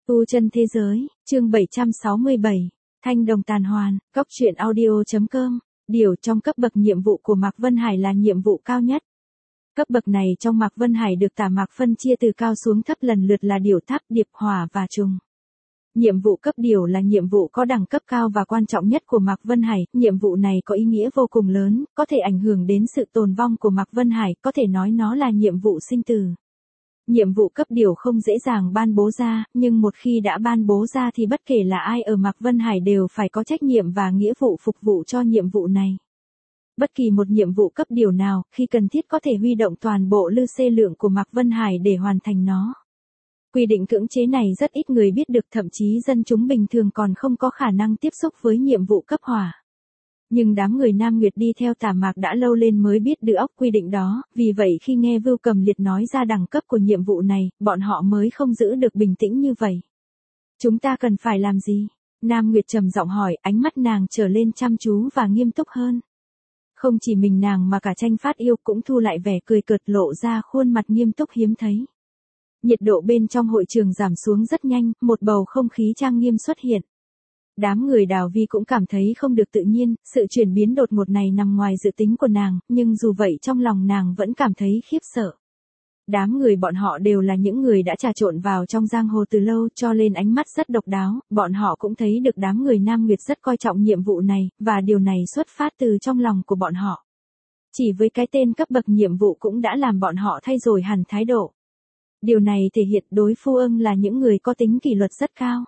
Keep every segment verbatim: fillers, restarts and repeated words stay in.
Tu chân thế giới, chương bảy trăm sáu mươi bảy, Thanh đồng tàn hoàn, góc truyện audio.com, điều trong cấp bậc nhiệm vụ của Mạc Vân Hải là nhiệm vụ cao nhất. Cấp bậc này trong Mạc Vân Hải được Tả Mạc phân chia từ cao xuống thấp lần lượt là điểu, tháp, điệp, hỏa và trùng. Nhiệm vụ cấp điểu là nhiệm vụ có đẳng cấp cao và quan trọng nhất của Mạc Vân Hải, nhiệm vụ này có ý nghĩa vô cùng lớn, có thể ảnh hưởng đến sự tồn vong của Mạc Vân Hải, có thể nói nó là nhiệm vụ sinh tử. Nhiệm vụ cấp điểu không dễ dàng ban bố ra, nhưng một khi đã ban bố ra thì bất kể là ai ở Mạc Vân Hải đều phải có trách nhiệm và nghĩa vụ phục vụ cho nhiệm vụ này. Bất kỳ một nhiệm vụ cấp điểu nào, khi cần thiết có thể huy động toàn bộ lư xê lượng của Mạc Vân Hải để hoàn thành nó. Quy định cưỡng chế này rất ít người biết được, thậm chí dân chúng bình thường còn không có khả năng tiếp xúc với nhiệm vụ cấp hỏa. Nhưng đám người Nam Nguyệt đi theo Tả Mạc đã lâu lên mới biết được óc quy định đó, vì vậy khi nghe Vưu Cầm Liệt nói ra đẳng cấp của nhiệm vụ này, bọn họ mới không giữ được bình tĩnh như vậy. Chúng ta cần phải làm gì? Nam Nguyệt trầm giọng hỏi, ánh mắt nàng trở lên chăm chú và nghiêm túc hơn. Không chỉ mình nàng mà cả Tranh Phát Yêu cũng thu lại vẻ cười cợt, lộ ra khuôn mặt nghiêm túc hiếm thấy. Nhiệt độ bên trong hội trường giảm xuống rất nhanh, một bầu không khí trang nghiêm xuất hiện. Đám người Đào Vi cũng cảm thấy không được tự nhiên, sự chuyển biến đột ngột này nằm ngoài dự tính của nàng, nhưng dù vậy trong lòng nàng vẫn cảm thấy khiếp sợ. Đám người bọn họ đều là những người đã trà trộn vào trong giang hồ từ lâu, cho nên ánh mắt rất độc đáo, bọn họ cũng thấy được đám người Nam Nguyệt rất coi trọng nhiệm vụ này, và điều này xuất phát từ trong lòng của bọn họ. Chỉ với cái tên cấp bậc nhiệm vụ cũng đã làm bọn họ thay đổi hẳn thái độ. Điều này thể hiện đối phương là những người có tính kỷ luật rất cao.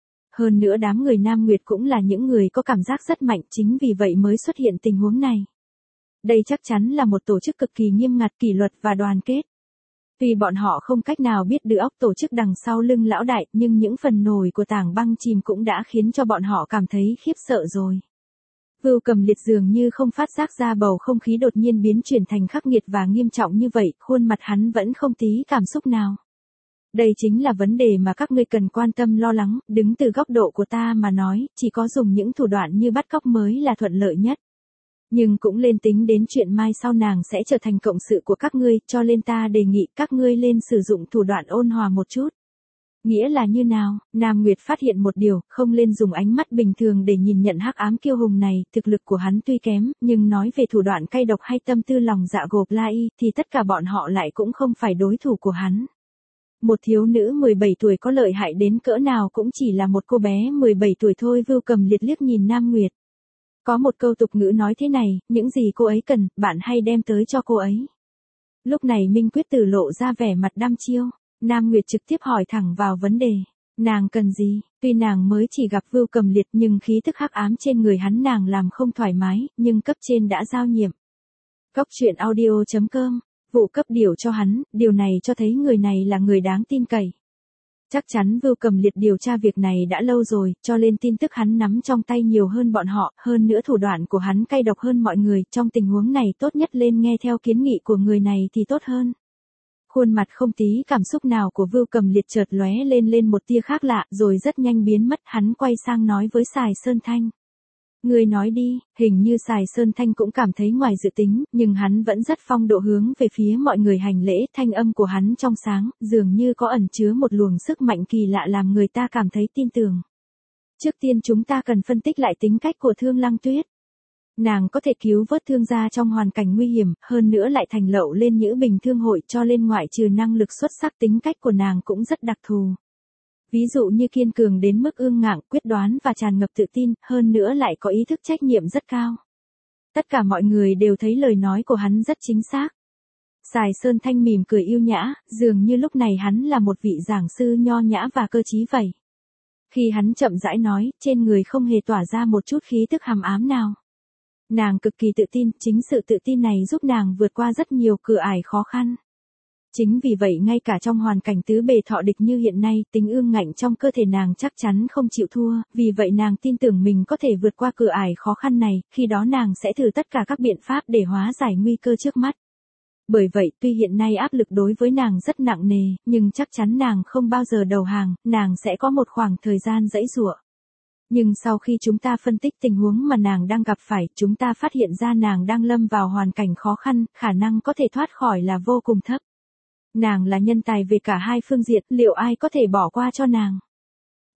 Hơn nữa đám người Nam Nguyệt cũng là những người có cảm giác rất mạnh, chính vì vậy mới xuất hiện tình huống này. Đây chắc chắn là một tổ chức cực kỳ nghiêm ngặt, kỷ luật và đoàn kết. Tuy bọn họ không cách nào biết được óc tổ chức đằng sau lưng lão đại, nhưng những phần nổi của tảng băng chìm cũng đã khiến cho bọn họ cảm thấy khiếp sợ rồi. Vưu Cầm Liệt dường như không phát giác ra bầu không khí đột nhiên biến chuyển thành khắc nghiệt và nghiêm trọng như vậy, khuôn mặt hắn vẫn không tí cảm xúc nào. Đây chính là vấn đề mà các ngươi cần quan tâm lo lắng, đứng từ góc độ của ta mà nói, chỉ có dùng những thủ đoạn như bắt cóc mới là thuận lợi nhất. Nhưng cũng lên tính đến chuyện mai sau nàng sẽ trở thành cộng sự của các ngươi, cho nên ta đề nghị các ngươi lên sử dụng thủ đoạn ôn hòa một chút. Nghĩa là như nào? Nam Nguyệt phát hiện một điều, không lên dùng ánh mắt bình thường để nhìn nhận hắc ám kiêu hùng này, thực lực của hắn tuy kém, nhưng nói về thủ đoạn cay độc hay tâm tư lòng dạ gộp lai, thì tất cả bọn họ lại cũng không phải đối thủ của hắn. Một thiếu nữ mười bảy tuổi có lợi hại đến cỡ nào cũng chỉ là một cô bé mười bảy tuổi thôi. Vưu Cầm Liệt liếc nhìn Nam Nguyệt. Có một câu tục ngữ nói thế này, những gì cô ấy cần, bạn hay đem tới cho cô ấy. Lúc này Minh Quyết Tử lộ ra vẻ mặt đăm chiêu. Nam Nguyệt trực tiếp hỏi thẳng vào vấn đề. Nàng cần gì? Tuy nàng mới chỉ gặp Vưu Cầm Liệt nhưng khí thức hắc ám trên người hắn nàng làm không thoải mái, nhưng cấp trên đã giao nhiệm. Góc truyện audio.com, vụ cấp điểu cho hắn, điều này cho thấy người này là người đáng tin cậy. Chắc chắn Vưu Cầm Liệt điều tra việc này đã lâu rồi, cho nên tin tức hắn nắm trong tay nhiều hơn bọn họ, hơn nữa thủ đoạn của hắn cay độc hơn mọi người, trong tình huống này tốt nhất lên nghe theo kiến nghị của người này thì tốt hơn. Khuôn mặt không tí cảm xúc nào của Vưu Cầm Liệt chợt lóe lên lên một tia khác lạ, rồi rất nhanh biến mất, hắn quay sang nói với Sài Sơn Thanh. Ngươi nói đi, hình như Sài Sơn Thanh cũng cảm thấy ngoài dự tính, nhưng hắn vẫn rất phong độ hướng về phía mọi người hành lễ, thanh âm của hắn trong sáng, dường như có ẩn chứa một luồng sức mạnh kỳ lạ làm người ta cảm thấy tin tưởng. Trước tiên chúng ta cần phân tích lại tính cách của Thương Lăng Tuyết. Nàng có thể cứu vớt Thương gia trong hoàn cảnh nguy hiểm, hơn nữa lại thành lậu lên Nhữ Bình Thương hội, cho nên ngoại trừ năng lực xuất sắc, tính cách của nàng cũng rất đặc thù. Ví dụ như kiên cường đến mức ương ngạnh, quyết đoán và tràn ngập tự tin, hơn nữa lại có ý thức trách nhiệm rất cao. Tất cả mọi người đều thấy lời nói của hắn rất chính xác. Sài Sơn Thanh mỉm cười yêu nhã, dường như lúc này hắn là một vị giảng sư nho nhã và cơ trí vậy. Khi hắn chậm rãi nói, trên người không hề tỏa ra một chút khí tức hàm ám nào. Nàng cực kỳ tự tin, chính sự tự tin này giúp nàng vượt qua rất nhiều cửa ải khó khăn. Chính vì vậy ngay cả trong hoàn cảnh tứ bề thọ địch như hiện nay, tính ương ngạnh trong cơ thể nàng chắc chắn không chịu thua, vì vậy nàng tin tưởng mình có thể vượt qua cửa ải khó khăn này, khi đó nàng sẽ thử tất cả các biện pháp để hóa giải nguy cơ trước mắt. Bởi vậy, tuy hiện nay áp lực đối với nàng rất nặng nề, nhưng chắc chắn nàng không bao giờ đầu hàng, nàng sẽ có một khoảng thời gian giãy giụa. Nhưng sau khi chúng ta phân tích tình huống mà nàng đang gặp phải, chúng ta phát hiện ra nàng đang lâm vào hoàn cảnh khó khăn, khả năng có thể thoát khỏi là vô cùng thấp. Nàng là nhân tài về cả hai phương diện, liệu ai có thể bỏ qua cho nàng?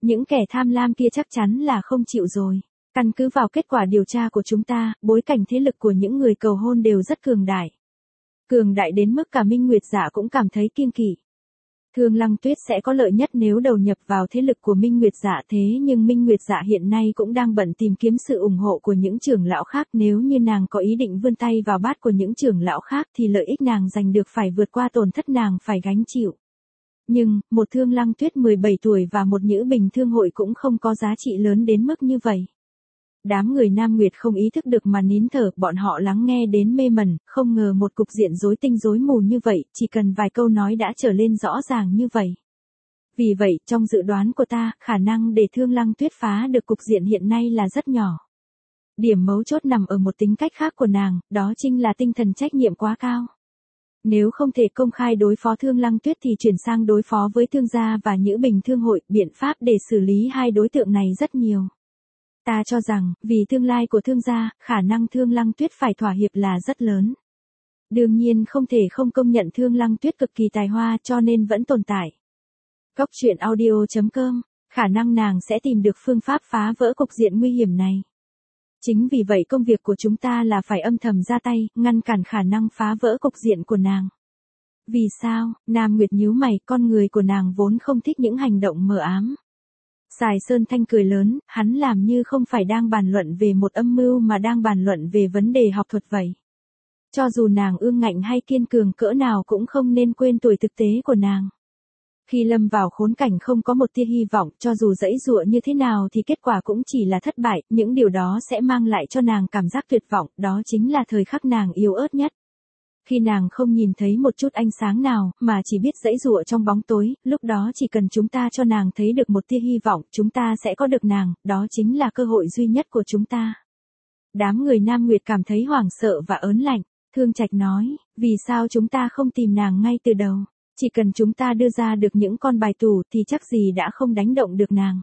Những kẻ tham lam kia chắc chắn là không chịu rồi. Căn cứ vào kết quả điều tra của chúng ta, bối cảnh thế lực của những người cầu hôn đều rất cường đại. Cường đại đến mức cả Minh Nguyệt Dạ cũng cảm thấy kiêng kỵ. Thương Lăng Tuyết sẽ có lợi nhất nếu đầu nhập vào thế lực của Minh Nguyệt Dạ, thế nhưng Minh Nguyệt Dạ hiện nay cũng đang bận tìm kiếm sự ủng hộ của những trưởng lão khác, nếu như nàng có ý định vươn tay vào bát của những trưởng lão khác thì lợi ích nàng giành được phải vượt qua tổn thất nàng phải gánh chịu. Nhưng, một Thương Lăng Tuyết mười bảy tuổi và một Nhữ Bình Thương hội cũng không có giá trị lớn đến mức như vậy. Đám người Nam Nguyệt không ý thức được mà nín thở, bọn họ lắng nghe đến mê mẩn, không ngờ một cục diện rối tinh rối mù như vậy, chỉ cần vài câu nói đã trở lên rõ ràng như vậy. Vì vậy, trong dự đoán của ta, khả năng để Thương Lăng Tuyết phá được cục diện hiện nay là rất nhỏ. Điểm mấu chốt nằm ở một tính cách khác của nàng, đó chính là tinh thần trách nhiệm quá cao. Nếu không thể công khai đối phó Thương Lăng Tuyết thì chuyển sang đối phó với Thương gia và Nhữ Bình Thương hội, biện pháp để xử lý hai đối tượng này rất nhiều. Ta cho rằng, vì tương lai của Thương gia, khả năng Thương Lăng Tuyết phải thỏa hiệp là rất lớn. Đương nhiên không thể không công nhận Thương Lăng Tuyết cực kỳ tài hoa cho nên vẫn tồn tại. Góc truyện audio chấm com, khả năng nàng sẽ tìm được phương pháp phá vỡ cục diện nguy hiểm này. Chính vì vậy công việc của chúng ta là phải âm thầm ra tay, ngăn cản khả năng phá vỡ cục diện của nàng. Vì sao? Nam Nguyệt nhíu mày, con người của nàng vốn không thích những hành động mờ ám. Sài Sơn Thanh cười lớn, hắn làm như không phải đang bàn luận về một âm mưu mà đang bàn luận về vấn đề học thuật vậy. Cho dù nàng ương ngạnh hay kiên cường cỡ nào cũng không nên quên tuổi thực tế của nàng. Khi lâm vào khốn cảnh không có một tia hy vọng, cho dù giãy giụa như thế nào thì kết quả cũng chỉ là thất bại, những điều đó sẽ mang lại cho nàng cảm giác tuyệt vọng, đó chính là thời khắc nàng yếu ớt nhất. Khi nàng không nhìn thấy một chút ánh sáng nào, mà chỉ biết giãy giụa trong bóng tối, lúc đó chỉ cần chúng ta cho nàng thấy được một tia hy vọng, chúng ta sẽ có được nàng, đó chính là cơ hội duy nhất của chúng ta. Đám người Nam Nguyệt cảm thấy hoảng sợ và ớn lạnh. Thương Trạch nói, vì sao chúng ta không tìm nàng ngay từ đầu? Chỉ cần chúng ta đưa ra được những con bài tủ thì chắc gì đã không đánh động được nàng.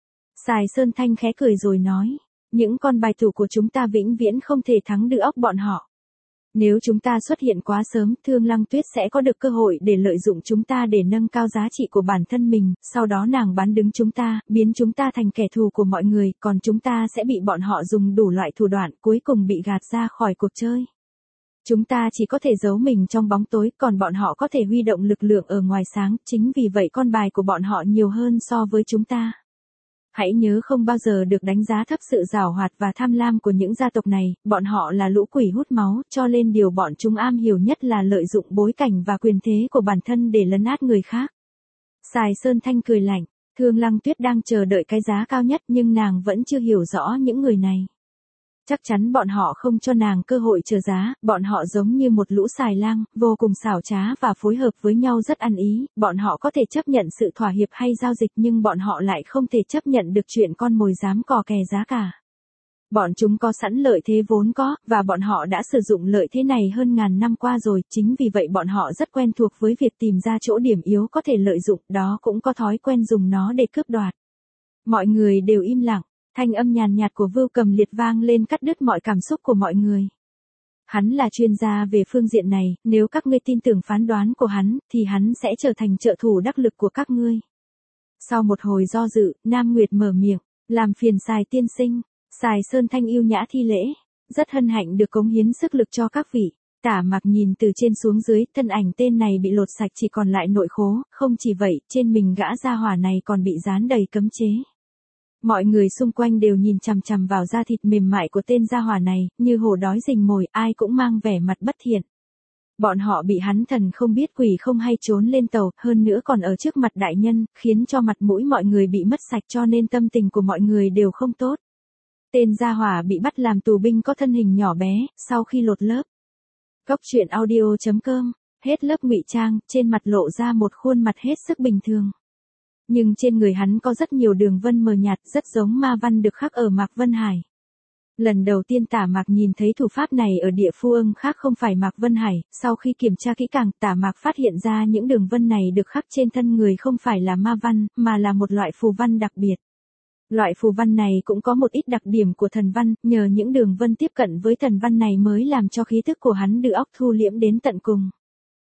Sài Sơn Thanh khẽ cười rồi nói, những con bài tủ của chúng ta vĩnh viễn không thể thắng được óc bọn họ. Nếu chúng ta xuất hiện quá sớm, Thương Lăng Tuyết sẽ có được cơ hội để lợi dụng chúng ta để nâng cao giá trị của bản thân mình, sau đó nàng bán đứng chúng ta, biến chúng ta thành kẻ thù của mọi người, còn chúng ta sẽ bị bọn họ dùng đủ loại thủ đoạn, cuối cùng bị gạt ra khỏi cuộc chơi. Chúng ta chỉ có thể giấu mình trong bóng tối, còn bọn họ có thể huy động lực lượng ở ngoài sáng, chính vì vậy con bài của bọn họ nhiều hơn so với chúng ta. Hãy nhớ không bao giờ được đánh giá thấp sự giảo hoạt và tham lam của những gia tộc này, bọn họ là lũ quỷ hút máu, cho nên điều bọn chúng am hiểu nhất là lợi dụng bối cảnh và quyền thế của bản thân để lấn át người khác. Sài Sơn Thanh cười lạnh, Thương Lăng Tuyết đang chờ đợi cái giá cao nhất nhưng nàng vẫn chưa hiểu rõ những người này. Chắc chắn bọn họ không cho nàng cơ hội chờ giá, bọn họ giống như một lũ xài lang, vô cùng xảo trá và phối hợp với nhau rất ăn ý, bọn họ có thể chấp nhận sự thỏa hiệp hay giao dịch nhưng bọn họ lại không thể chấp nhận được chuyện con mồi dám cò kè giá cả. Bọn chúng có sẵn lợi thế vốn có, và bọn họ đã sử dụng lợi thế này hơn ngàn năm qua rồi, chính vì vậy bọn họ rất quen thuộc với việc tìm ra chỗ điểm yếu có thể lợi dụng, đó cũng có thói quen dùng nó để cướp đoạt. Mọi người đều im lặng. Thanh âm nhàn nhạt của Vưu Cầm Liệt vang lên cắt đứt mọi cảm xúc của mọi người. Hắn là chuyên gia về phương diện này, nếu các ngươi tin tưởng phán đoán của hắn, thì hắn sẽ trở thành trợ thủ đắc lực của các ngươi. Sau một hồi do dự, Nam Nguyệt mở miệng, làm phiền Sài tiên sinh. Sài Sơn Thanh yêu nhã thi lễ, rất hân hạnh được cống hiến sức lực cho các vị. Tả Mặc nhìn từ trên xuống dưới, thân ảnh tên này bị lột sạch chỉ còn lại nội khố, không chỉ vậy, trên mình gã gia hỏa này còn bị dán đầy cấm chế. Mọi người xung quanh đều nhìn chằm chằm vào da thịt mềm mại của tên gia hỏa này, như hổ đói rình mồi, ai cũng mang vẻ mặt bất thiện. Bọn họ bị hắn thần không biết quỷ không hay trốn lên tàu, hơn nữa còn ở trước mặt đại nhân, khiến cho mặt mũi mọi người bị mất sạch cho nên tâm tình của mọi người đều không tốt. Tên gia hỏa bị bắt làm tù binh có thân hình nhỏ bé, sau khi lột lớp. Góc truyện audio chấm com, hết lớp ngụy trang, trên mặt lộ ra một khuôn mặt hết sức bình thường. Nhưng trên người hắn có rất nhiều đường vân mờ nhạt, rất giống ma văn được khắc ở Mạc Vân Hải. Lần đầu tiên Tả Mạc nhìn thấy thủ pháp này ở địa phương khác không phải Mạc Vân Hải, sau khi kiểm tra kỹ càng, Tả Mạc phát hiện ra những đường vân này được khắc trên thân người không phải là ma văn, mà là một loại phù văn đặc biệt. Loại phù văn này cũng có một ít đặc điểm của thần văn, nhờ những đường vân tiếp cận với thần văn này mới làm cho khí thức của hắn được óc thu liễm đến tận cùng.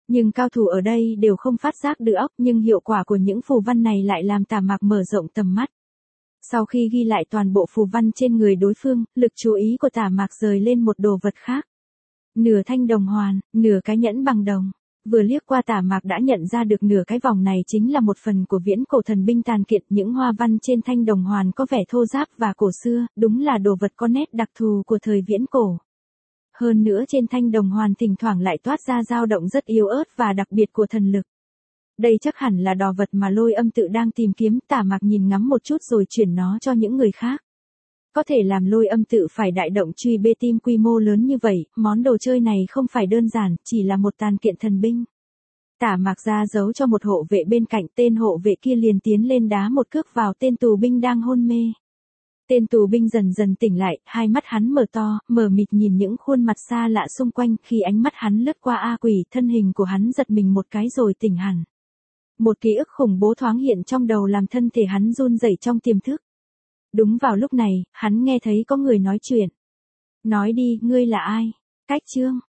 Nhưng cao thủ ở đây đều không phát giác được óc, nhưng hiệu quả của những phù văn này lại làm Tả Mạc mở rộng tầm mắt. Sau khi ghi lại toàn bộ phù văn trên người đối phương, lực chú ý của Tả Mạc rời lên một đồ vật khác. Nửa thanh đồng hoàn, nửa cái nhẫn bằng đồng. Vừa liếc qua Tả Mạc đã nhận ra được nửa cái vòng này chính là một phần của viễn cổ thần binh tàn kiện. Những hoa văn trên thanh đồng hoàn có vẻ thô ráp và cổ xưa, đúng là đồ vật có nét đặc thù của thời viễn cổ. Hơn nữa trên thanh đồng hoàn thỉnh thoảng lại toát ra dao động rất yếu ớt và đặc biệt của thần lực. Đây chắc hẳn là đồ vật mà Lôi Âm Tự đang tìm kiếm. Tả Mạc nhìn ngắm một chút rồi chuyển nó cho những người khác. Có thể làm Lôi Âm Tự phải đại động truy bê tim quy mô lớn như vậy, món đồ chơi này không phải đơn giản, chỉ là một tàn kiện thần binh. Tả Mạc ra giấu cho một hộ vệ bên cạnh, tên hộ vệ kia liền tiến lên đá một cước vào tên tù binh đang hôn mê. Tên tù binh dần dần tỉnh lại, hai mắt hắn mở to, mờ mịt nhìn những khuôn mặt xa lạ xung quanh. Khi ánh mắt hắn lướt qua A Quỷ, thân hình của hắn giật mình một cái rồi tỉnh hẳn. Một ký ức khủng bố thoáng hiện trong đầu làm thân thể hắn run rẩy trong tiềm thức. Đúng vào lúc này, hắn nghe thấy có người nói chuyện. Nói đi, ngươi là ai? Cách chương.